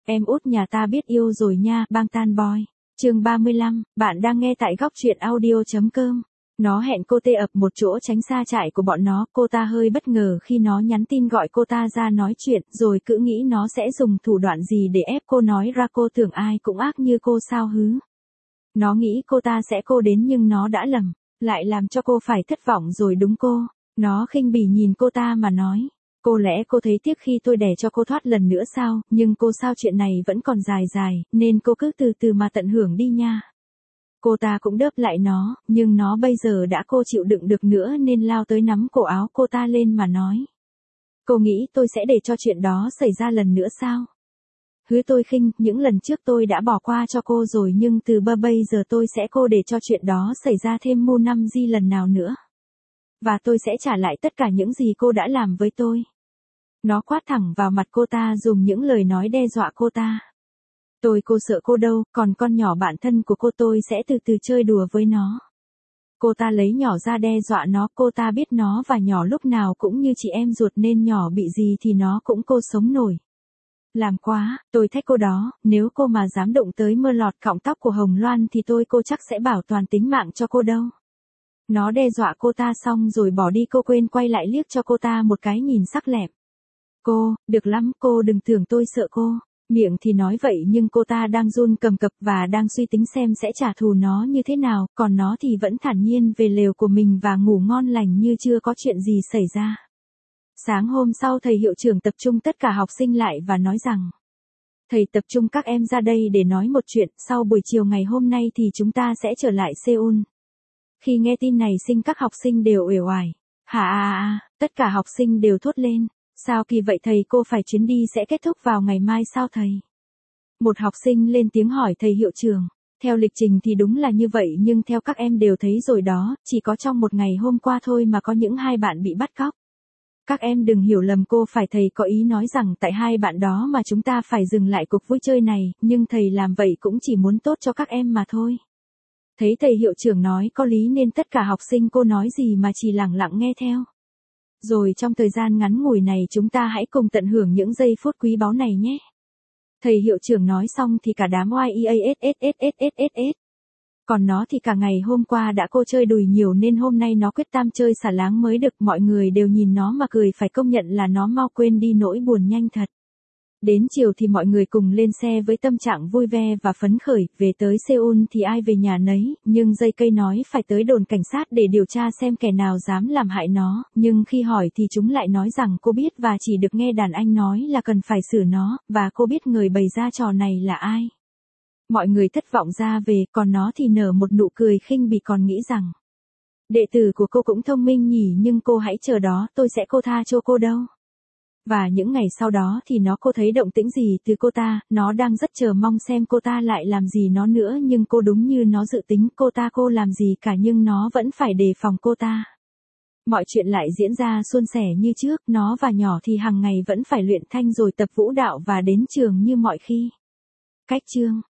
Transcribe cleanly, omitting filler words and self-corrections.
Em út nhà ta biết yêu rồi nha, bang tan boy. Chương 35, bạn đang nghe tại góc truyện audio.com. Nó hẹn cô tê ập một chỗ tránh xa trại của bọn nó, cô ta hơi bất ngờ khi nó nhắn tin gọi cô ta ra nói chuyện, rồi cứ nghĩ nó sẽ dùng thủ đoạn gì để ép cô nói ra, cô tưởng ai cũng ác như cô sao hứ. Nó nghĩ cô ta sẽ cô đến nhưng nó đã lầm, lại làm cho cô phải thất vọng rồi đúng cô. Nó khinh bỉ nhìn cô ta mà nói. Cô lẽ cô thấy tiếc khi tôi đẻ cho cô thoát lần nữa sao, nhưng cô sao chuyện này vẫn còn dài dài, nên cô cứ từ từ mà tận hưởng đi nha. Cô ta cũng đớp lại nó, nhưng nó bây giờ đã cô chịu đựng được nữa nên lao tới nắm cổ áo cô ta lên mà nói. Cô nghĩ tôi sẽ để cho chuyện đó xảy ra lần nữa sao? Hứa tôi khinh, những lần trước tôi đã bỏ qua cho cô rồi nhưng từ bây giờ tôi sẽ cô để cho chuyện đó xảy ra thêm mu năm di lần nào nữa. Và tôi sẽ trả lại tất cả những gì cô đã làm với tôi. Nó quát thẳng vào mặt cô ta dùng những lời nói đe dọa cô ta. Cô sợ cô đâu, còn con nhỏ bạn thân của tôi sẽ từ từ chơi đùa với nó. Cô ta lấy nhỏ ra đe dọa nó, cô ta biết nó và nhỏ lúc nào cũng như chị em ruột nên nhỏ bị gì thì nó cũng cô sống nổi. Làm quá, tôi thách cô đó, nếu cô mà dám đụng tới mơ lọt cọng tóc của Hồng Loan thì cô chắc sẽ bảo toàn tính mạng cho cô đâu. Nó đe dọa cô ta xong rồi bỏ đi, cô quên quay lại liếc cho cô ta một cái nhìn sắc lẹm. Cô, được lắm, cô đừng tưởng tôi sợ cô. Miệng thì nói vậy nhưng cô ta đang run cầm cập và đang suy tính xem sẽ trả thù nó như thế nào, còn nó thì vẫn thản nhiên về lều của mình và ngủ ngon lành như chưa có chuyện gì xảy ra. Sáng hôm sau thầy hiệu trưởng tập trung tất cả học sinh lại và nói rằng: Thầy tập trung các em ra đây để nói một chuyện, sau buổi chiều ngày hôm nay thì chúng ta sẽ trở lại Seoul. Khi nghe tin này các học sinh đều uể oải. Tất cả học sinh đều thốt lên. Sao kỳ vậy thầy, cô phải chuyến đi sẽ kết thúc vào ngày mai sao thầy? Một học sinh lên tiếng hỏi thầy hiệu trưởng. Theo lịch trình thì đúng là như vậy nhưng theo các em đều thấy rồi đó, chỉ có trong một ngày hôm qua thôi mà có những 2 bạn bị bắt cóc. Các em đừng hiểu lầm cô, phải thầy có ý nói rằng tại 2 bạn đó mà chúng ta phải dừng lại cuộc vui chơi này, nhưng thầy làm vậy cũng chỉ muốn tốt cho các em mà thôi. Thấy thầy hiệu trưởng nói có lý nên tất cả học sinh cô nói gì mà chỉ lặng lặng nghe theo. Rồi trong thời gian ngắn ngủi này chúng ta hãy cùng tận hưởng những giây phút quý báu này nhé. Thầy hiệu trưởng nói xong thì cả đám YEASSSSSS. Còn nó thì cả ngày hôm qua đã cô chơi đùi nhiều nên hôm nay nó quyết tâm chơi xả láng mới được, mọi người đều nhìn nó mà cười, phải công nhận là nó mau quên đi nỗi buồn nhanh thật. Đến chiều thì mọi người cùng lên xe với tâm trạng vui vẻ và phấn khởi, về tới Seoul thì ai về nhà nấy, nhưng dây cây nói phải tới đồn cảnh sát để điều tra xem kẻ nào dám làm hại nó, nhưng khi hỏi thì chúng lại nói rằng cô biết và chỉ được nghe đàn anh nói là cần phải xử nó, và cô biết người bày ra trò này là ai. Mọi người thất vọng ra về, còn nó thì nở một nụ cười khinh bỉ còn nghĩ rằng: Đệ tử của cô cũng thông minh nhỉ, nhưng cô hãy chờ đó, tôi sẽ tha cho cô đâu. Và những ngày sau đó thì cô thấy động tĩnh gì từ cô ta, nó đang rất chờ mong xem cô ta lại làm gì nó nữa, nhưng đúng như nó dự tính, cô làm gì cả nhưng nó vẫn phải đề phòng cô ta. Mọi chuyện lại diễn ra suôn sẻ như trước, nó và nhỏ thì hàng ngày vẫn phải luyện thanh rồi tập vũ đạo và đến trường như mọi khi. Cách chương